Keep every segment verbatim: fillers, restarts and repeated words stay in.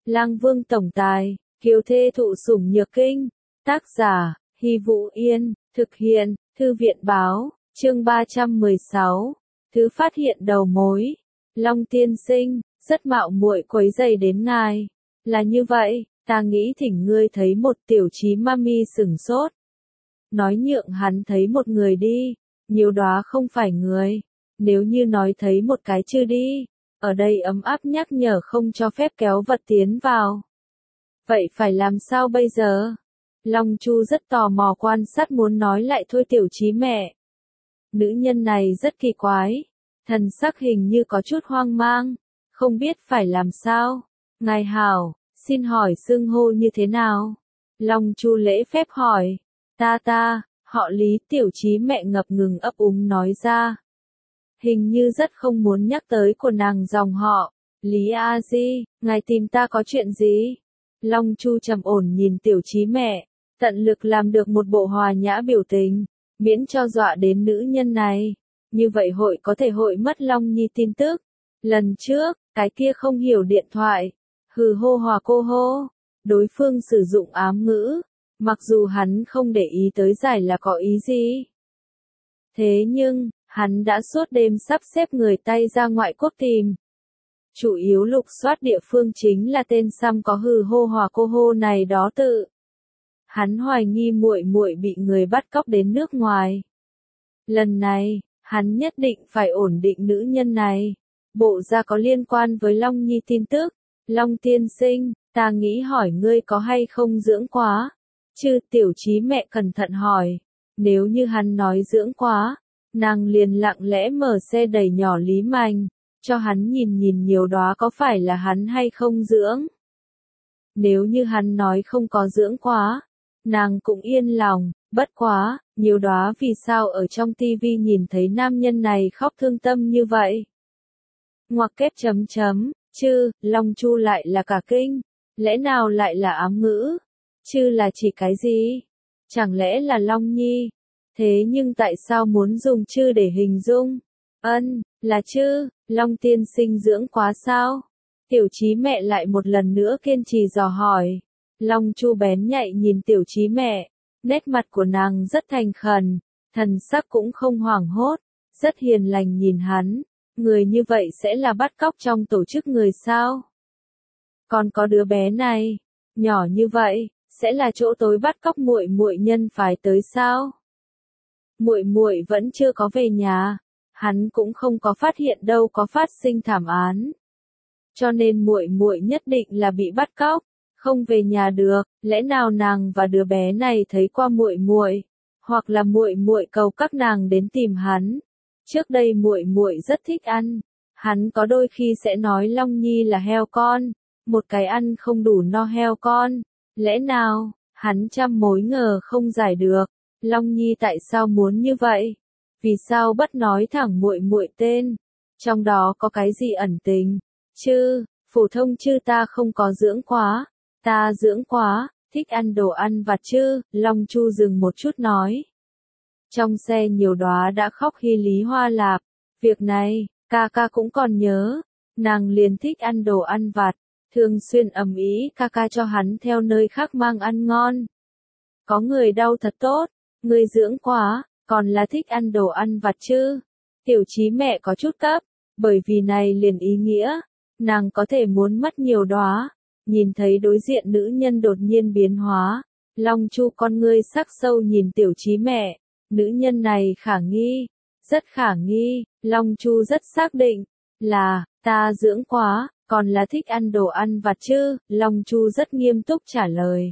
Lang Vương tổng tài, kiều thê thụ sủng nhược kinh. Tác giả, Hy Vũ Yên, thực hiện, Thư viện báo, chương ba trăm mười sáu. Thứ phát hiện đầu mối. Long tiên sinh, rất mạo muội quấy rầy đến ngài. Là như vậy, ta nghĩ thỉnh ngươi thấy một tiểu trí mami sửng sốt. Nói nhượng hắn thấy một người đi, nhiều đó không phải người. Nếu như nói thấy một cái chưa đi, ở đây ấm áp nhắc nhở không cho phép kéo vật tiến vào. Vậy phải làm sao bây giờ? Long Chu rất tò mò quan sát muốn nói lại thôi tiểu trí mẹ. Nữ nhân này rất kỳ quái, thần sắc hình như có chút hoang mang, không biết phải làm sao. Ngài hảo, xin hỏi xưng hô như thế nào? Long Chu lễ phép hỏi. Ta ta, họ Lý, tiểu trí mẹ ngập ngừng ấp úng nói ra. Hình như rất không muốn nhắc tới của nàng dòng họ. Lý A Di, ngài tìm ta có chuyện gì? Long Chu trầm ổn nhìn tiểu trí mẹ, tận lực làm được một bộ hòa nhã biểu tình, miễn cho dọa đến nữ nhân này. Như vậy hội có thể hội mất Long Nhi tin tức. Lần trước, cái kia không hiểu điện thoại. Hừ hô hòa cô hô. Đối phương sử dụng ám ngữ. Mặc dù hắn không để ý tới giải là có ý gì. Thế nhưng, hắn đã suốt đêm sắp xếp người tay ra ngoại quốc tìm. Chủ yếu lục soát địa phương chính là tên xăm có hừ hô hòa cô hô này đó tự. Hắn hoài nghi muội muội bị người bắt cóc đến nước ngoài. Lần này, hắn nhất định phải ổn định nữ nhân này. Bộ ra có liên quan với Long Nhi tin tức. Long tiên sinh, ta nghĩ hỏi ngươi có hay không dưỡng quá? Chứ tiểu trí mẹ cẩn thận hỏi. Nếu như hắn nói dưỡng quá, nàng liền lặng lẽ mở xe đẩy nhỏ Lý Mành, cho hắn nhìn nhìn nhiều đóa có phải là hắn hay không dưỡng. Nếu như hắn nói không có dưỡng quá, nàng cũng yên lòng, bất quá, nhiều đóa vì sao ở trong tivi nhìn thấy nam nhân này khóc thương tâm như vậy. Ngoặc kép chấm chấm, chứ, Long Chu lại là cả kinh, lẽ nào lại là ám ngữ, chứ là chỉ cái gì? Chẳng lẽ là Long Nhi? Thế nhưng tại sao muốn dùng chư để hình dung? Ân, là chư, Long tiên sinh dưỡng quá sao? Tiểu trí mẹ lại một lần nữa kiên trì dò hỏi. Long Chu bén nhạy nhìn tiểu trí mẹ, nét mặt của nàng rất thành khẩn, thần sắc cũng không hoảng hốt, rất hiền lành nhìn hắn. Người như vậy sẽ là bắt cóc trong tổ chức người sao? Còn có đứa bé này, nhỏ như vậy, sẽ là chỗ tối bắt cóc muội muội nhân phái tới sao? Muội muội vẫn chưa có về nhà, hắn cũng không có phát hiện đâu có phát sinh thảm án. Cho nên muội muội nhất định là bị bắt cóc, không về nhà được, lẽ nào nàng và đứa bé này thấy qua muội muội, hoặc là muội muội cầu các nàng đến tìm hắn. Trước đây muội muội rất thích ăn, hắn có đôi khi sẽ nói Long Nhi là heo con, một cái ăn không đủ no heo con. Lẽ nào, hắn trăm mối ngờ không giải được, Long Nhi tại sao muốn như vậy? Vì sao bất nói thẳng muội muội tên? Trong đó có cái gì ẩn tình? Chứ, phổ thông chứ ta không có dưỡng quá, ta dưỡng quá, thích ăn đồ ăn vặt chứ, Long Chu dừng một chút nói. Trong xe nhiều đóa đã khóc khi Lý Hoa Lạp, việc này, ca ca cũng còn nhớ, nàng liền thích ăn đồ ăn vặt. Thường xuyên ầm ĩ ca ca cho hắn theo nơi khác mang ăn ngon. Có người đau thật tốt, người dưỡng quá, còn là thích ăn đồ ăn vặt chứ. Tiểu trí mẹ có chút cấp, bởi vì này liền ý nghĩa, nàng có thể muốn mất nhiều đóa. Nhìn thấy đối diện nữ nhân đột nhiên biến hóa, Long Chu con ngươi sắc sâu nhìn tiểu trí mẹ, nữ nhân này khả nghi, rất khả nghi, Long Chu rất xác định, là, ta dưỡng quá. Còn là thích ăn đồ ăn vặt chứ, Long Chu rất nghiêm túc trả lời.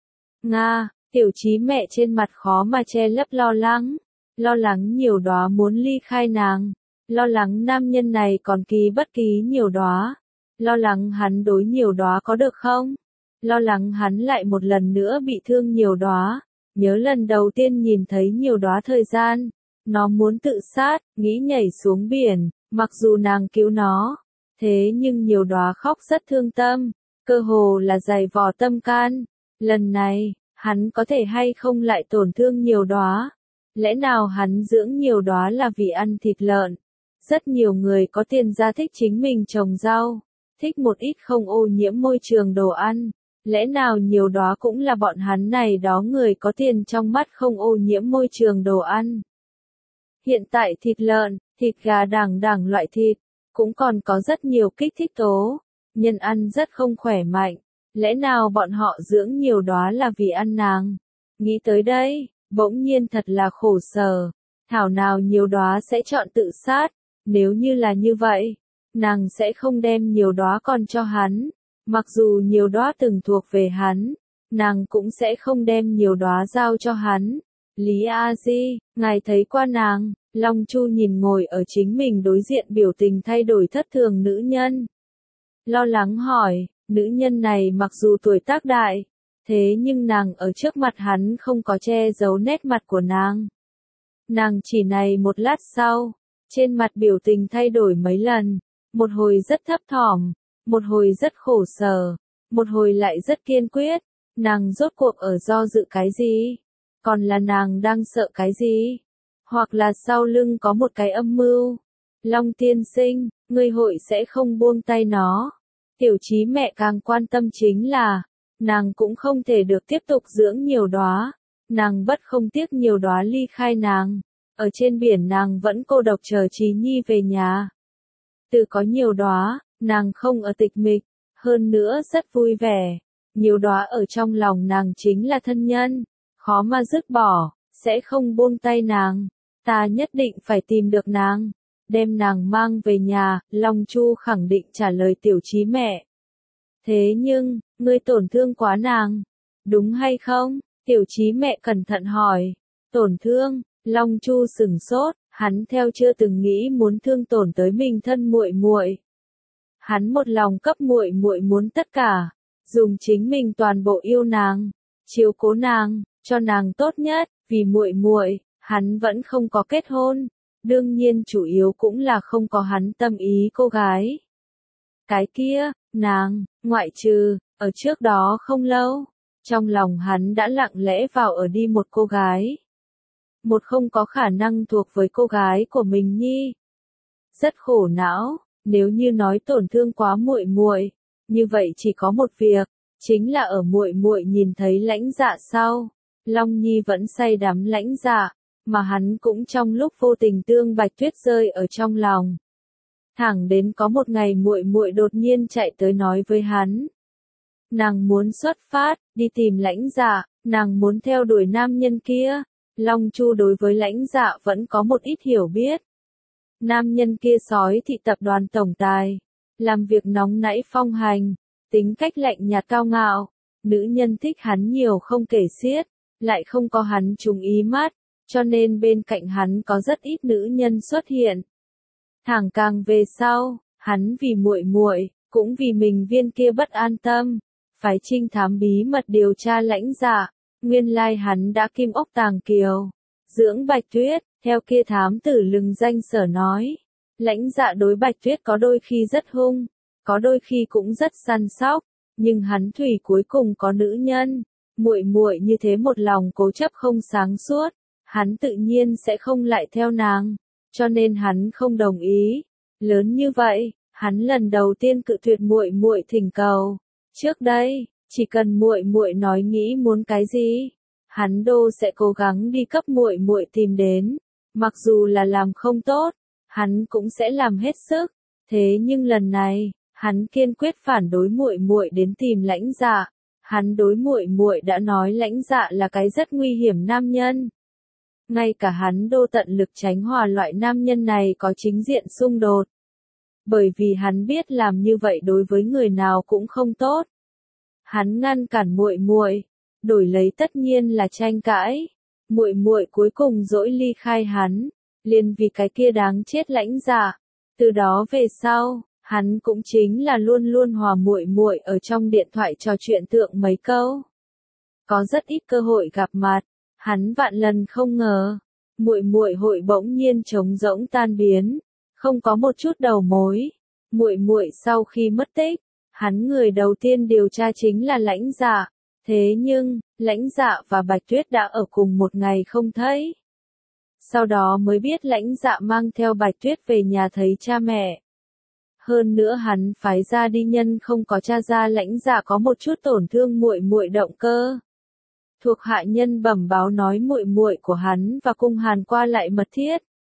Nga, tiểu trí mẹ trên mặt khó mà che lấp lo lắng, lo lắng nhiều đóa muốn ly khai nàng, lo lắng nam nhân này còn ký bất ký nhiều đóa, lo lắng hắn đối nhiều đóa có được không, lo lắng hắn lại một lần nữa bị thương nhiều đóa, nhớ lần đầu tiên nhìn thấy nhiều đóa thời gian, nó muốn tự sát, nghĩ nhảy xuống biển, mặc dù nàng cứu nó. Thế nhưng nhiều đóa khóc rất thương tâm, cơ hồ là dày vò tâm can. Lần này, hắn có thể hay không lại tổn thương nhiều đóa? Lẽ nào hắn dưỡng nhiều đóa là vì ăn thịt lợn? Rất nhiều người có tiền ra thích chính mình trồng rau, thích một ít không ô nhiễm môi trường đồ ăn. Lẽ nào nhiều đó cũng là bọn hắn này đó người có tiền trong mắt không ô nhiễm môi trường đồ ăn. Hiện tại thịt lợn, thịt gà đẳng đẳng loại thịt, cũng còn có rất nhiều kích thích tố, nhân ăn rất không khỏe mạnh. Lẽ nào bọn họ dưỡng nhiều đó là vì ăn nàng? Nghĩ tới đây, bỗng nhiên thật là khổ sở. Thảo nào nhiều đóa sẽ chọn tự sát, nếu như là như vậy, nàng sẽ không đem nhiều đóa còn cho hắn. Mặc dù nhiều đóa từng thuộc về hắn, nàng cũng sẽ không đem nhiều đóa giao cho hắn. Lý A Di, ngài thấy qua nàng? Long Chu nhìn ngồi ở chính mình đối diện biểu tình thay đổi thất thường nữ nhân. Lo lắng hỏi, nữ nhân này mặc dù tuổi tác đại, thế nhưng nàng ở trước mặt hắn không có che giấu nét mặt của nàng. Nàng chỉ này một lát sau, trên mặt biểu tình thay đổi mấy lần, một hồi rất thấp thỏm, một hồi rất khổ sở, một hồi lại rất kiên quyết, nàng rốt cuộc ở do dự cái gì? Còn là nàng đang sợ cái gì? Hoặc là sau lưng có một cái âm mưu? Long tiên sinh, ngươi hội sẽ không buông tay nó. Tiểu Chí mẹ càng quan tâm chính là, nàng cũng không thể được tiếp tục dưỡng nhiều đóa, nàng bất không tiếc nhiều đóa ly khai nàng, ở trên biển nàng vẫn cô độc chờ Chí Nhi về nhà. Từ có nhiều đóa, nàng không ở tịch mịch, hơn nữa rất vui vẻ, nhiều đóa ở trong lòng nàng chính là thân nhân, khó mà dứt bỏ, sẽ không buông tay nàng, ta nhất định phải tìm được nàng. Đem nàng mang về nhà, Long Chu khẳng định trả lời Tiểu Chí mẹ. Thế nhưng, ngươi tổn thương quá nàng, đúng hay không? Tiểu Chí mẹ cẩn thận hỏi. Tổn thương? Long Chu sừng sốt, hắn theo chưa từng nghĩ muốn thương tổn tới mình thân muội muội. Hắn một lòng cấp muội muội muốn tất cả, dùng chính mình toàn bộ yêu nàng, chiếu cố nàng, cho nàng tốt nhất, vì muội muội, hắn vẫn không có kết hôn. Đương nhiên chủ yếu cũng là không có hắn tâm ý cô gái. Cái kia, nàng, ngoại trừ, ở trước đó không lâu, trong lòng hắn đã lặng lẽ vào ở đi một cô gái. Một không có khả năng thuộc với cô gái của mình nhi. Rất khổ não, nếu như nói tổn thương quá muội muội, như vậy chỉ có một việc, chính là ở muội muội nhìn thấy Lãnh Dạ sau, Long Nhi vẫn say đắm Lãnh Dạ. Mà hắn cũng trong lúc vô tình tương Bạch Tuyết rơi ở trong lòng. Thẳng đến có một ngày muội muội đột nhiên chạy tới nói với hắn. Nàng muốn xuất phát, đi tìm Lãnh Dạ, nàng muốn theo đuổi nam nhân kia. Long Chu đối với Lãnh Dạ vẫn có một ít hiểu biết. Nam nhân kia sói thị tập đoàn tổng tài, làm việc nóng nảy phong hành, tính cách lạnh nhạt cao ngạo, nữ nhân thích hắn nhiều không kể xiết, lại không có hắn trúng ý mắt. Cho nên bên cạnh hắn có rất ít nữ nhân xuất hiện. Thẳng càng về sau, hắn vì muội muội, cũng vì mình viên kia bất an tâm, phải trinh thám bí mật điều tra Lãnh Dạ, nguyên lai hắn đã kim ốc tàng kiều, dưỡng Bạch Tuyết, theo kia thám tử lừng danh sở nói. Lãnh Dạ đối Bạch Tuyết có đôi khi rất hung, có đôi khi cũng rất săn sóc, nhưng hắn thủy cuối cùng có nữ nhân, muội muội như thế một lòng cố chấp không sáng suốt. Hắn tự nhiên sẽ không lại theo nàng, cho nên hắn không đồng ý. Lớn như vậy, hắn lần đầu tiên cự tuyệt muội muội thỉnh cầu. Trước đây, chỉ cần muội muội nói nghĩ muốn cái gì, hắn đô sẽ cố gắng đi cấp muội muội tìm đến. Mặc dù là làm không tốt, hắn cũng sẽ làm hết sức. Thế nhưng lần này, hắn kiên quyết phản đối muội muội đến tìm Lãnh Dạ. Hắn đối muội muội đã nói Lãnh Dạ là cái rất nguy hiểm nam nhân. Ngay cả hắn đô tận lực tránh hòa loại nam nhân này có chính diện xung đột. Bởi vì hắn biết làm như vậy đối với người nào cũng không tốt. Hắn ngăn cản muội muội, đổi lấy tất nhiên là tranh cãi. Muội muội cuối cùng dỗi ly khai hắn, liền vì cái kia đáng chết Lãnh Dạ. Từ đó về sau, hắn cũng chính là luôn luôn hòa muội muội ở trong điện thoại trò chuyện tượng mấy câu. Có rất ít cơ hội gặp mặt. Hắn vạn lần không ngờ, muội muội hội bỗng nhiên trống rỗng tan biến, không có một chút đầu mối. Muội muội sau khi mất tích, hắn người đầu tiên điều tra chính là Lãnh Dạ, thế nhưng, Lãnh Dạ và Bạch Tuyết đã ở cùng một ngày không thấy. Sau đó mới biết Lãnh Dạ mang theo Bạch Tuyết về nhà thấy cha mẹ. Hơn nữa hắn phái ra đi nhân không có tra ra lãnh dạ có một chút tổn thương muội muội động cơ. Thuộc hạ nhân bẩm báo nói muội muội của hắn và cung hàn qua lại mật thiết.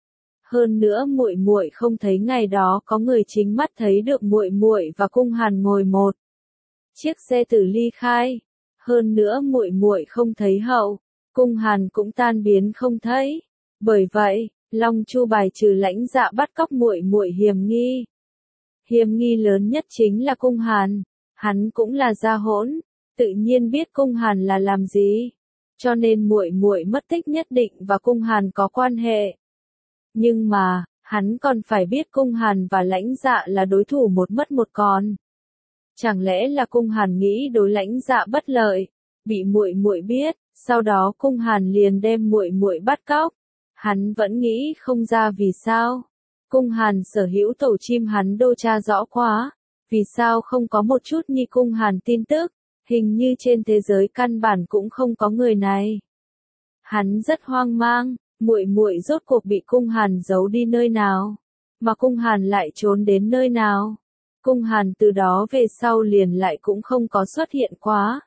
Hơn nữa muội muội không thấy ngày đó có người chính mắt thấy được muội muội và cung hàn ngồi một chiếc xe tử ly khai. Hơn nữa muội muội không thấy hậu, cung hàn cũng tan biến không thấy. Bởi vậy, Long Chu bài trừ lãnh dạ bắt cóc muội muội hiểm nghi. Hiểm nghi lớn nhất chính là cung hàn, hắn cũng là gia hỗn, tự nhiên biết cung hàn là làm gì, cho nên muội muội mất tích nhất định và cung hàn có quan hệ. Nhưng mà, hắn còn phải biết cung hàn và lãnh dạ là đối thủ một mất một còn. Chẳng lẽ là cung hàn nghĩ đối lãnh dạ bất lợi, bị muội muội biết, sau đó cung hàn liền đem muội muội bắt cóc. Hắn vẫn nghĩ không ra vì sao. Cung hàn sở hữu tổ chim hắn đô tra rõ quá, vì sao không có một chút nhi cung hàn tin tức, hình như trên thế giới căn bản cũng không có người này. Hắn rất hoang mang, muội muội rốt cuộc bị cung hàn giấu đi nơi nào, mà cung hàn lại trốn đến nơi nào. Cung hàn từ đó về sau liền lại cũng không có xuất hiện quá.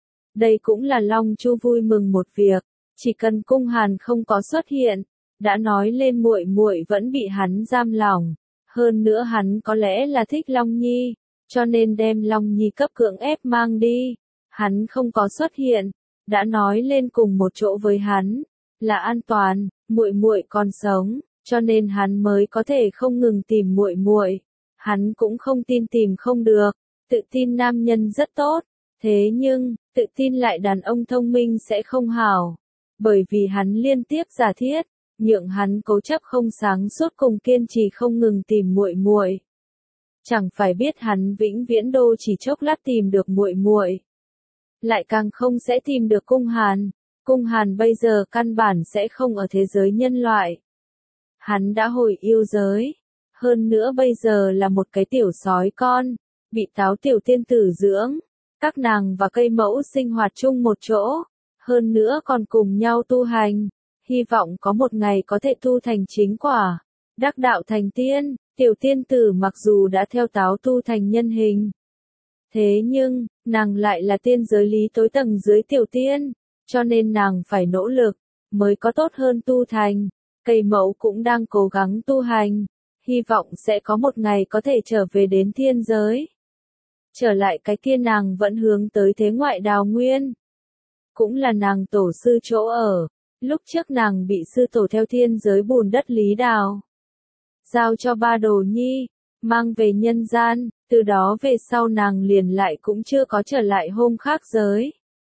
Đây cũng là Long Chu vui mừng một việc, chỉ cần cung hàn không có xuất hiện, đã nói lên muội muội vẫn bị hắn giam lỏng, hơn nữa hắn có lẽ là thích Long Nhi, cho nên đem Long Nhi cấp cưỡng ép mang đi. Hắn không có xuất hiện, đã nói lên cùng một chỗ với hắn, là an toàn, muội muội còn sống, cho nên hắn mới có thể không ngừng tìm muội muội. Hắn cũng không tin tìm không được, tự tin nam nhân rất tốt, thế nhưng, tự tin lại đàn ông thông minh sẽ không hảo, bởi vì hắn liên tiếp giả thiết, nhượng hắn cố chấp không sáng suốt cùng kiên trì không ngừng tìm muội muội. Chẳng phải biết hắn vĩnh viễn đô chỉ chốc lát tìm được muội muội, lại càng không sẽ tìm được cung hàn. Cung hàn bây giờ căn bản sẽ không ở thế giới nhân loại. Hắn đã hồi yêu giới, hơn nữa bây giờ là một cái tiểu sói con, bị táo tiểu tiên tử dưỡng. Các nàng và cây mẫu sinh hoạt chung một chỗ, hơn nữa còn cùng nhau tu hành, hy vọng có một ngày có thể tu thành chính quả, đắc đạo thành tiên. Tiểu tiên tử mặc dù đã theo táo tu thành nhân hình, thế nhưng, nàng lại là tiên giới lý tối tầng dưới tiểu tiên, cho nên nàng phải nỗ lực, mới có tốt hơn tu thành. Cây mẫu cũng đang cố gắng tu hành, hy vọng sẽ có một ngày có thể trở về đến thiên giới. Trở lại cái kia nàng vẫn hướng tới thế ngoại đào nguyên. Cũng là nàng tổ sư chỗ ở, lúc trước nàng bị sư tổ theo thiên giới bùn đất lý đào. Giao cho ba đồ nhi, mang về nhân gian, từ đó về sau nàng liền lại cũng chưa có trở lại hôm khác giới.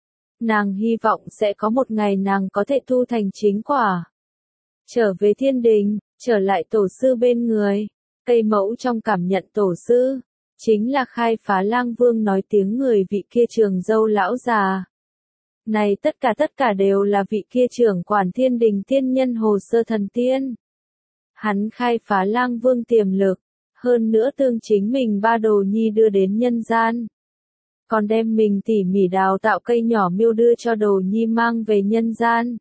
Nàng hy vọng sẽ có một ngày nàng có thể tu thành chính quả. Trở về thiên đình, trở lại tổ sư bên người. Cây mẫu trong cảm nhận tổ sư, chính là khai phá lang vương nói tiếng người vị kia trường dâu lão già. Này tất cả tất cả đều là vị kia trưởng quản thiên đình tiên nhân hồ sơ thần tiên. Hắn khai phá lang vương tiềm lực, hơn nữa tương chính mình ba đồ nhi đưa đến nhân gian. Còn đem mình tỉ mỉ đào tạo cây nhỏ miêu đưa cho đồ nhi mang về nhân gian.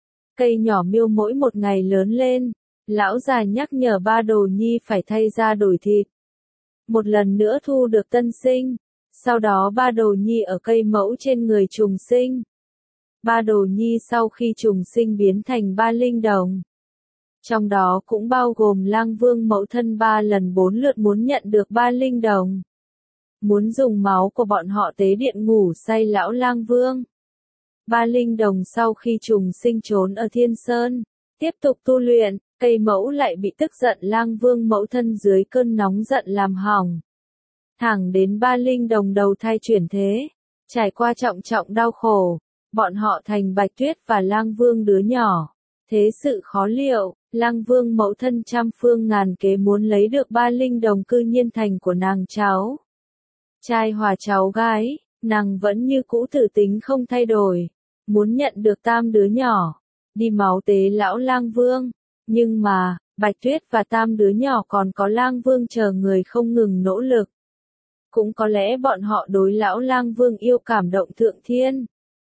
Cây nhỏ miêu mỗi một ngày lớn lên, lão già nhắc nhở ba đồ nhi phải thay ra đổi thịt. Một lần nữa thu được tân sinh, sau đó ba đồ nhi ở cây mẫu trên người trùng sinh. Ba đồ nhi sau khi trùng sinh biến thành ba linh đồng. Trong đó cũng bao gồm lang vương mẫu thân ba lần bốn lượt muốn nhận được ba linh đồng. Muốn dùng máu của bọn họ tế điện ngủ say lão lang vương. Ba linh đồng sau khi trùng sinh trốn ở thiên sơn, tiếp tục tu luyện, cây mẫu lại bị tức giận lang vương mẫu thân dưới cơn nóng giận làm hỏng. Thẳng đến ba linh đồng đầu thai chuyển thế, trải qua trọng trọng đau khổ, bọn họ thành Bạch Tuyết và lang vương đứa nhỏ. Thế sự khó liệu, lang vương mẫu thân trăm phương ngàn kế muốn lấy được ba linh đồng cư nhiên thành của nàng cháu. Trai hòa cháu gái, nàng vẫn như cũ thử tính không thay đổi, muốn nhận được tam đứa nhỏ, đi máu tế lão lang vương. Nhưng mà, Bạch Tuyết và tam đứa nhỏ còn có lang vương chờ người không ngừng nỗ lực. Cũng có lẽ bọn họ đối lão lang vương yêu cảm động thượng thiên.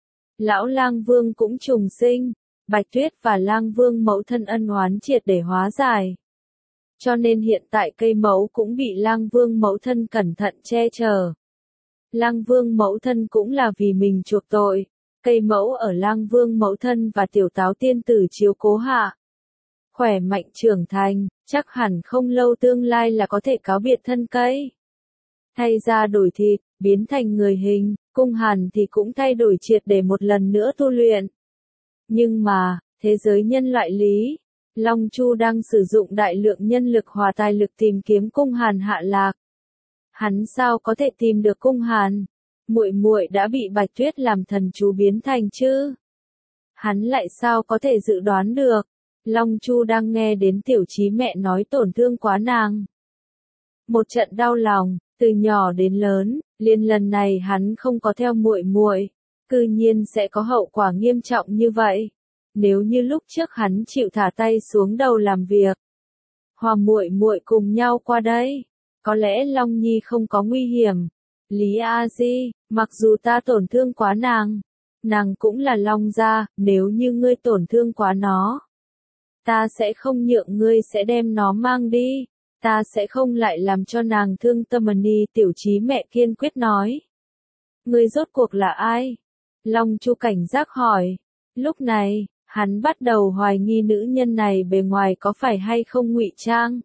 Lão lang vương cũng trùng sinh, Bạch Tuyết và lang vương mẫu thân ân oán triệt để hóa giải. cho nên hiện tại cây mẫu cũng bị Lang Vương mẫu thân cẩn thận che chở. Lang Vương mẫu thân cũng là vì mình chuộc tội, cây mẫu ở Lang Vương mẫu thân và tiểu táo tiên tử chiếu cố hạ. Khỏe mạnh trưởng thành, chắc hẳn không lâu tương lai là có thể cáo biệt thân cây. Thay ra đổi thịt, biến thành người hình, Cung Hàn thì cũng thay đổi triệt để một lần nữa tu luyện. Nhưng mà, thế giới nhân loại lý, Long Chu đang sử dụng đại lượng nhân lực hòa tài lực tìm kiếm Cung Hàn hạ lạc. Hắn sao có thể tìm được Cung Hàn? Muội muội đã bị Bạch Tuyết làm thần chú biến thành chứ? Hắn lại sao có thể dự đoán được? Long Chu đang nghe đến tiểu trí mẹ nói tổn thương quá nàng. Một trận đau lòng, từ nhỏ đến lớn, liền lần này hắn không có theo muội muội, cư nhiên sẽ có hậu quả nghiêm trọng như vậy. Nếu như lúc trước hắn chịu thả tay xuống đầu làm việc, hòa muội muội cùng nhau qua đây, có lẽ Long Nhi không có nguy hiểm. Lý A Di, mặc dù ta tổn thương quá nàng, nàng cũng là Long gia, nếu như ngươi tổn thương quá nó, ta sẽ không nhượng ngươi sẽ đem nó mang đi, ta sẽ không lại làm cho nàng thương tâm. Ni tiểu trí mẹ kiên quyết nói. Ngươi rốt cuộc là ai? Long Chu cảnh giác hỏi. Lúc này, hắn bắt đầu hoài nghi nữ nhân này bề ngoài có phải hay không ngụy trang.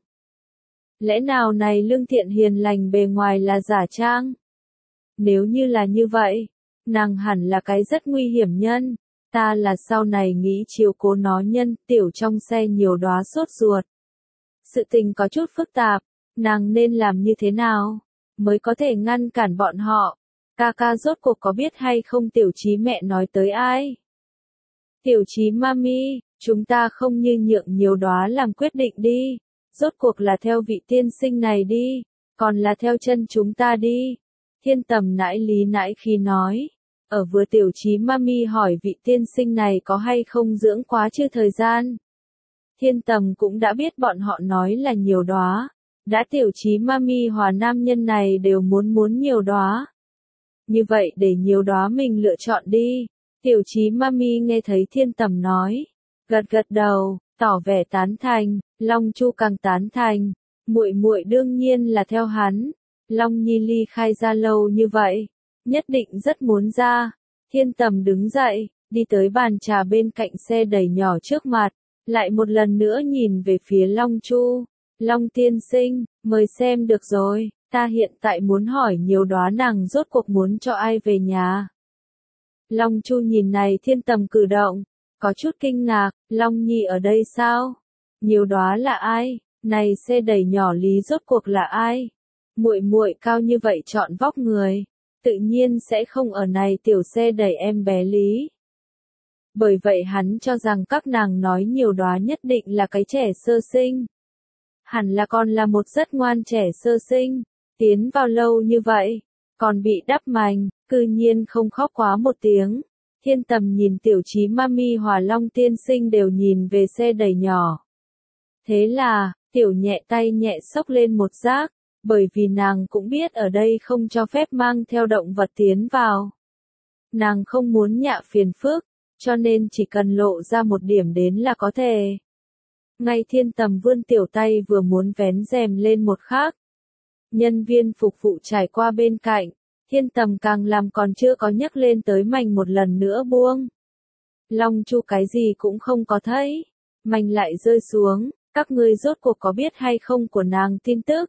Lẽ nào này lương thiện hiền lành bề ngoài là giả trang? Nếu như là như vậy, nàng hẳn là cái rất nguy hiểm nhân. Ta là sau này nghĩ chiếu cố nó nhân, tiểu trong xe nhiều đóa sốt ruột. Sự tình có chút phức tạp, nàng nên làm như thế nào, mới có thể ngăn cản bọn họ. Ca ca rốt cuộc có biết hay không tiểu trí mẹ nói tới ai? Tiểu trí mami, chúng ta không như nhượng nhiều đóa làm quyết định đi. Rốt cuộc là theo vị tiên sinh này đi, còn là theo chân chúng ta đi. Thiên Tầm nãi lý nãi khi nói. Ở vừa tiểu trí mami hỏi vị tiên sinh này có hay không dưỡng quá chưa thời gian. Thiên Tầm cũng đã biết bọn họ nói là nhiều đóa. Đã tiểu trí mami hòa nam nhân này đều muốn muốn nhiều đóa. Như vậy để nhiều đóa mình lựa chọn đi. Tiểu trí mami nghe thấy Thiên Tầm nói. Gật gật đầu, tỏ vẻ tán thành. Long Chu càng tán thành. Muội muội đương nhiên là theo hắn. Long Nhi ly khai ra lâu như vậy. Nhất định rất muốn ra. Thiên Tầm đứng dậy, đi tới bàn trà bên cạnh xe đẩy nhỏ trước mặt. Lại một lần nữa nhìn về phía Long Chu. Long tiên sinh, mời xem được rồi, ta hiện tại muốn hỏi nhiều đóa nàng rốt cuộc muốn cho ai về nhà. Long Chu nhìn này Thiên Tầm cử động, có chút kinh ngạc, Long Nhi ở đây sao? Nhiều đóa là ai? Này xe đẩy nhỏ lý rốt cuộc là ai? Muội muội cao như vậy chọn vóc người, tự nhiên sẽ không ở này tiểu xe đẩy em bé lý. Bởi vậy hắn cho rằng các nàng nói nhiều đóa nhất định là cái trẻ sơ sinh. Hẳn là còn là một rất ngoan trẻ sơ sinh, tiến vào lâu như vậy, còn bị đắp mành, cư nhiên không khóc quá một tiếng. Thiên Tầm nhìn tiểu trí mami hòa Long tiên sinh đều nhìn về xe đẩy nhỏ. Thế là, tiểu nhẹ tay nhẹ xốc lên một rác, bởi vì nàng cũng biết ở đây không cho phép mang theo động vật tiến vào. Nàng không muốn nhạ phiền phức, cho nên chỉ cần lộ ra một điểm đến là có thể. Ngay Thiên Tầm vươn tiểu tay vừa muốn vén rèm lên một khắc. Nhân viên phục vụ trải qua bên cạnh, Thiên Tầm càng làm còn chưa có nhấc lên tới mành một lần nữa buông. Long Chu cái gì cũng không có thấy, mành lại rơi xuống, các ngươi rốt cuộc có biết hay không của nàng tin tức.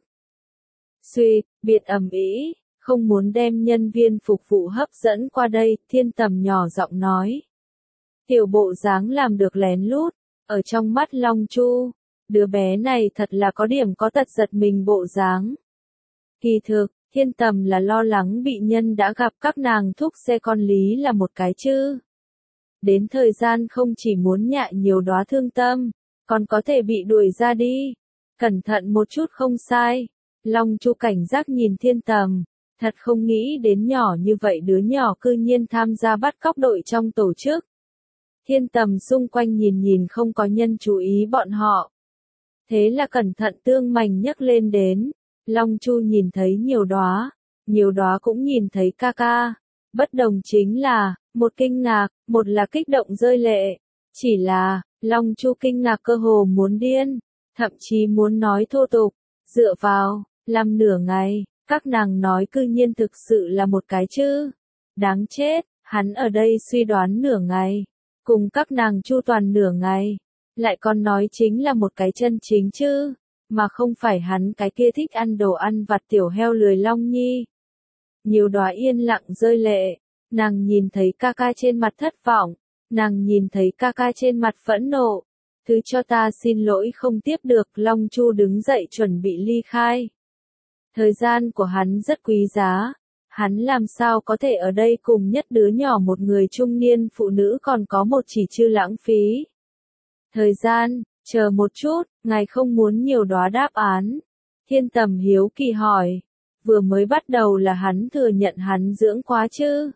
Suy, biệt ầm ĩ, không muốn đem nhân viên phục vụ hấp dẫn qua đây, Thiên Tầm nhỏ giọng nói. Tiểu bộ dáng làm được lén lút, ở trong mắt Long Chu, đứa bé này thật là có điểm có tật giật mình bộ dáng. Kỳ thực, Thiên Tầm là lo lắng bị nhân đã gặp các nàng thúc xe con lý là một cái chứ. Đến thời gian không chỉ muốn nhạ nhiều đóa thương tâm, còn có thể bị đuổi ra đi. Cẩn thận một chút không sai. Long Chu cảnh giác nhìn Thiên Tầm, thật không nghĩ đến nhỏ như vậy đứa nhỏ cư nhiên tham gia bắt cóc đội trong tổ chức. Thiên Tầm xung quanh nhìn nhìn không có nhân chú ý bọn họ. Thế là cẩn thận tương mành nhấc lên đến. Long Chu nhìn thấy nhiều đóa, nhiều đóa cũng nhìn thấy ca ca. Bất đồng chính là, một kinh ngạc, một là kích động rơi lệ. Chỉ là, Long Chu kinh ngạc cơ hồ muốn điên. thậm chí muốn nói thô tục, dựa vào, làm nửa ngày, các nàng nói cư nhiên thực sự là một cái chữ. Đáng chết, hắn ở đây suy đoán nửa ngày, cùng các nàng chu toàn nửa ngày, lại còn nói chính là một cái chân chính chứ, mà không phải hắn cái kia thích ăn đồ ăn vặt tiểu heo lười long nhi. Nhiều đóa yên lặng rơi lệ, nàng nhìn thấy ca ca trên mặt thất vọng, nàng nhìn thấy ca ca trên mặt phẫn nộ. Thứ cho ta xin lỗi không tiếp được, Long Chu đứng dậy chuẩn bị ly khai. Thời gian của hắn rất quý giá, hắn làm sao có thể ở đây cùng nhất đứa nhỏ một người trung niên phụ nữ còn có một chỉ chư lãng phí. Thời gian, chờ một chút, ngài không muốn nhiều đóa đáp án. Thiên Tầm hiếu kỳ hỏi, vừa mới bắt đầu là hắn thừa nhận hắn dưỡng quá chứ.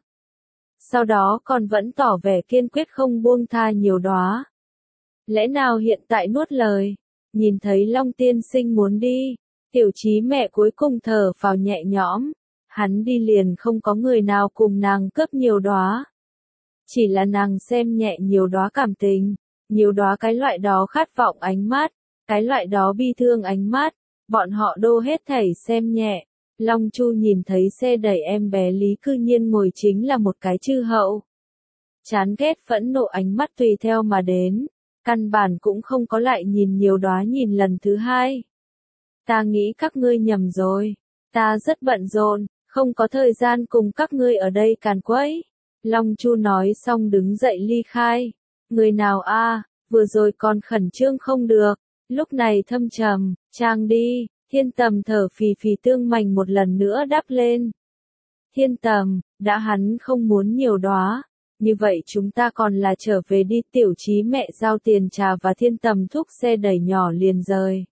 Sau đó còn vẫn tỏ vẻ kiên quyết không buông tha nhiều đóa. Lẽ nào hiện tại nuốt lời, nhìn thấy Long tiên sinh muốn đi, tiểu trí mẹ cuối cùng thở phào nhẹ nhõm, hắn đi liền không có người nào cùng nàng cướp nhiều đóa. Chỉ là nàng xem nhẹ nhiều đóa cảm tình, nhiều đóa cái loại đó khát vọng ánh mắt, cái loại đó bi thương ánh mắt, bọn họ đô hết thảy xem nhẹ. Long Chu nhìn thấy xe đẩy em bé Lý cư nhiên ngồi chính là một cái chư hậu. Chán ghét phẫn nộ ánh mắt tùy theo mà đến. Căn bản cũng không có lại nhìn nhiều đóa nhìn lần thứ hai. Ta nghĩ các ngươi nhầm rồi. Ta rất bận rộn, không có thời gian cùng các ngươi ở đây càn quấy. Long Chu nói xong đứng dậy ly khai. Người nào a, vừa rồi còn khẩn trương không được, lúc này thâm trầm, trang đi. Thiên Tầm thở phì phì tương mành một lần nữa đắp lên. Thiên Tầm, đã hắn không muốn nhiều đóa. Như vậy chúng ta còn là trở về đi, tiểu trí mẹ giao tiền trà và Thiên Tầm thúc xe đẩy nhỏ liền rời.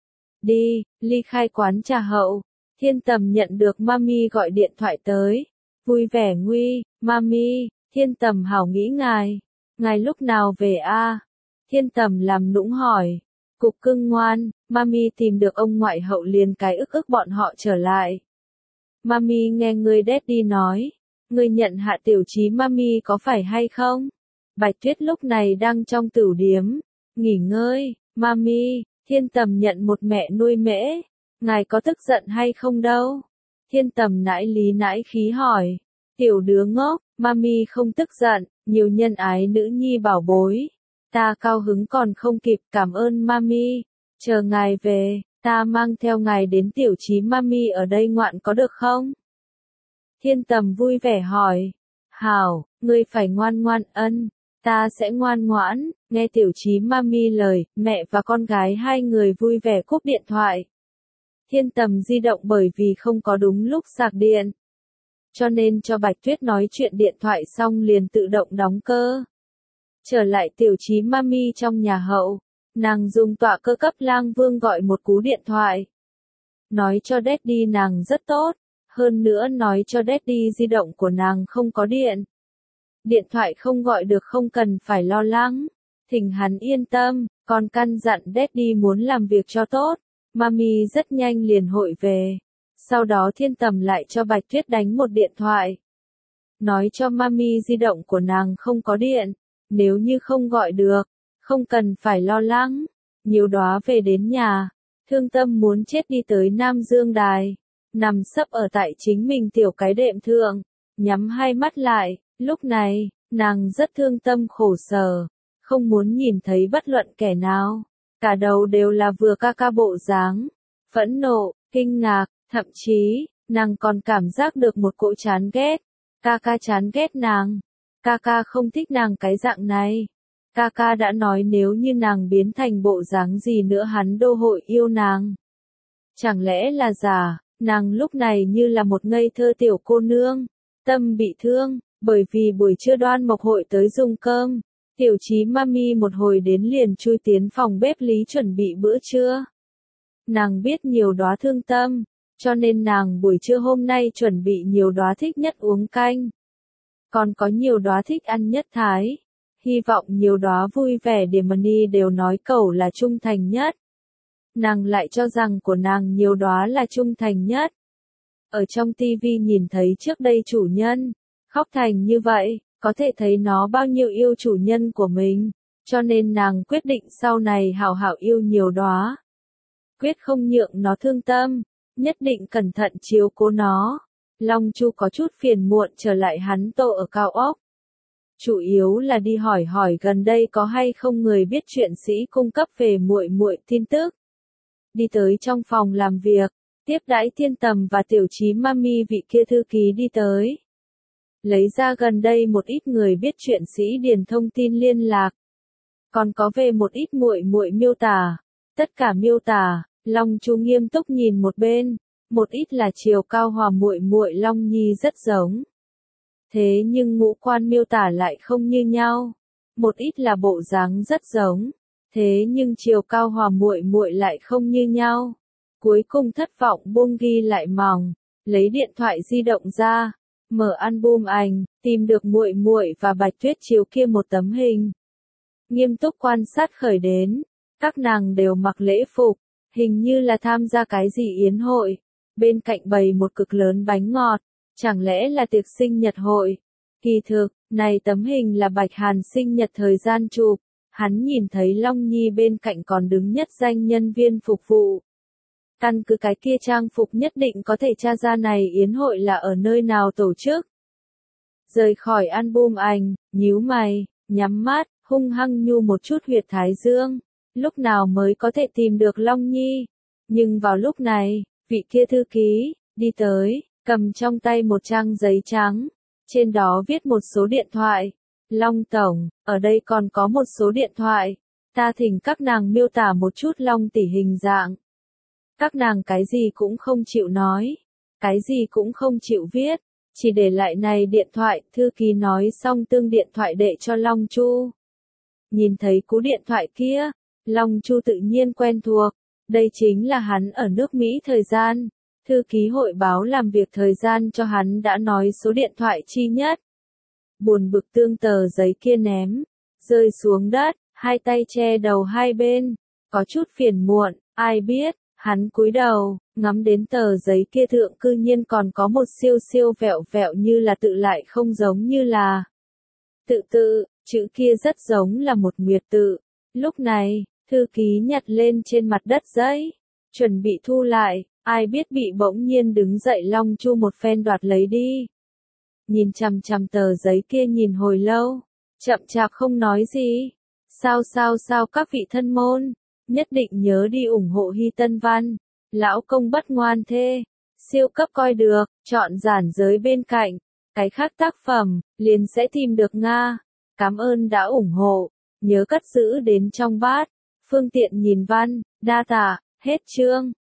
Đi, ly khai quán trà hậu. Thiên Tầm nhận được mami gọi điện thoại tới. Vui vẻ nguy, mami, Thiên Tầm hảo nghĩ ngài. Ngài lúc nào về a? Thiên Tầm làm nũng hỏi. Cục cưng ngoan, mami tìm được ông ngoại hậu liền cái ức ức bọn họ trở lại. Mami nghe người daddy nói. Người nhận hạ tiểu trí mami có phải hay không? Bạch Tuyết lúc này đang trong tửu điếm. Nghỉ ngơi, mami, Thiên Tầm nhận một mẹ nuôi mễ. Ngài có tức giận hay không đâu? Thiên Tầm nãi lý nãi khí hỏi. Tiểu đứa ngốc, mami không tức giận, nhiều nhân ái nữ nhi bảo bối. Ta cao hứng còn không kịp, cảm ơn mami. Chờ ngài về, ta mang theo ngài đến tiểu trí mami ở đây ngoạn có được không? Thiên Tầm vui vẻ hỏi. Hảo, ngươi phải ngoan ngoan ân, ta sẽ ngoan ngoãn. Nghe tiểu trí mami lời, mẹ và con gái hai người vui vẻ cúp điện thoại. Thiên Tầm di động bởi vì không có đúng lúc sạc điện. Cho nên cho Bạch Tuyết nói chuyện điện thoại xong liền tự động đóng cơ. Trở lại tiểu trí mami trong nhà hậu, nàng dùng tọa cơ cấp Lang Vương gọi một cú điện thoại. Nói cho daddy nàng rất tốt, hơn nữa nói cho daddy di động của nàng không có điện. Điện thoại không gọi được không cần phải lo lắng, thỉnh hắn yên tâm, còn căn dặn daddy muốn làm việc cho tốt, mami rất nhanh liền hội về. Sau đó Thiên Tầm lại cho Bạch Tuyết đánh một điện thoại. Nói cho mami di động của nàng không có điện. Nếu như không gọi được, không cần phải lo lắng. Nhiều đóa về đến nhà, thương tâm muốn chết đi tới Nam Dương Đài, nằm sấp ở tại chính mình tiểu cái đệm thượng, nhắm hai mắt lại, lúc này, nàng rất thương tâm khổ sở, không muốn nhìn thấy bất luận kẻ nào, cả đầu đều là vừa ca ca bộ dáng, phẫn nộ, kinh ngạc, thậm chí, nàng còn cảm giác được một cỗ chán ghét, ca ca chán ghét nàng. Ca ca không thích nàng cái dạng này. Ca ca đã nói nếu như nàng biến thành bộ dáng gì nữa hắn đô hội yêu nàng. Chẳng lẽ là giả, nàng lúc này như là một ngây thơ tiểu cô nương, tâm bị thương, bởi vì buổi trưa Đoan Mộc hội tới dùng cơm. Tiểu trí mami một hồi đến liền chui tiến phòng bếp lý chuẩn bị bữa trưa. Nàng biết nhiều đóa thương tâm, cho nên nàng buổi trưa hôm nay chuẩn bị nhiều đóa thích nhất uống canh. Còn có nhiều đóa thích ăn nhất thái. Hy vọng nhiều đóa vui vẻ để Mani đều nói cậu là trung thành nhất. Nàng lại cho rằng của nàng nhiều đóa là trung thành nhất. Ở trong tivi nhìn thấy trước đây chủ nhân, khóc thành như vậy, có thể thấy nó bao nhiêu yêu chủ nhân của mình. Cho nên nàng quyết định sau này hảo hảo yêu nhiều đóa. quyết không nhượng nó thương tâm, nhất định cẩn thận chiếu cố nó. Long Chu có chút phiền muộn trở lại hắn tổ ở cao ốc. Chủ yếu là đi hỏi hỏi gần đây có hay không người biết chuyện sĩ cung cấp về muội muội tin tức. Đi tới trong phòng làm việc, tiếp đãi Thiên Tầm và Tiểu Chí Mami vị kia thư ký đi tới. Lấy ra gần đây một ít người biết chuyện sĩ điền thông tin liên lạc. Còn có về một ít muội muội miêu tả. Tất cả miêu tả, Long Chu nghiêm túc nhìn một bên, một ít là chiều cao hòa muội muội Long Nhi rất giống. Thế nhưng ngũ quan miêu tả lại không như nhau. Một ít là bộ dáng rất giống, thế nhưng chiều cao hòa muội muội lại không như nhau. Cuối cùng thất vọng buông ghi lại mỏng, lấy điện thoại di động ra, mở album ảnh, tìm được muội muội và Bạch Tuyết chiếu kia một tấm hình. Nghiêm túc quan sát khởi đến, các nàng đều mặc lễ phục, hình như là tham gia cái gì yến hội, bên cạnh bày một cực lớn bánh ngọt, chẳng lẽ là tiệc sinh nhật hội. Kỳ thực, này tấm hình là Bạch Hàn sinh nhật thời gian chụp, hắn nhìn thấy Long Nhi bên cạnh còn đứng nhất danh nhân viên phục vụ. Căn cứ cái kia trang phục nhất định có thể tra ra này yến hội là ở nơi nào tổ chức. Rời khỏi album ảnh, nhíu mày, nhắm mắt, hung hăng nhu một chút huyệt thái dương, lúc nào mới có thể tìm được Long Nhi. Nhưng vào lúc này, vị kia thư ký, đi tới, cầm trong tay một trang giấy trắng, trên đó viết một số điện thoại. Long Tổng, ở đây còn có một số điện thoại, ta thỉnh các nàng miêu tả một chút Long tỷ hình dạng. Các nàng cái gì cũng không chịu nói, cái gì cũng không chịu viết, chỉ để lại này điện thoại. Thư ký nói xong tương điện thoại đệ cho Long Chu. Nhìn thấy cú điện thoại kia, Long Chu tự nhiên quen thuộc, đây chính là hắn ở nước Mỹ thời gian. Thư ký hội báo làm việc thời gian cho hắn đã nói số điện thoại chi nhất. Buồn bực tương tờ giấy kia ném, rơi xuống đất, hai tay che đầu hai bên, có chút phiền muộn, ai biết, hắn cúi đầu, ngắm đến tờ giấy kia thượng cư nhiên còn có một siêu siêu vẹo vẹo như là tự lại không giống như là tự tự, chữ kia rất giống là một nguyệt tự. Lúc này, thư ký nhặt lên trên mặt đất giấy, chuẩn bị thu lại, ai biết bị bỗng nhiên đứng dậy Long Chu một phen đoạt lấy đi. Nhìn chằm chằm tờ giấy kia nhìn hồi lâu, chậm chạp không nói gì. Sao sao sao các vị thân môn, nhất định nhớ đi ủng hộ Hy Tân Văn, lão công bất ngoan thê, siêu cấp coi được, chọn giản giới bên cạnh, cái khác tác phẩm, liền sẽ tìm được Nga. Cảm ơn đã ủng hộ, nhớ cất giữ đến trong bát, phương tiện nhìn văn, đa tạ, hết chương.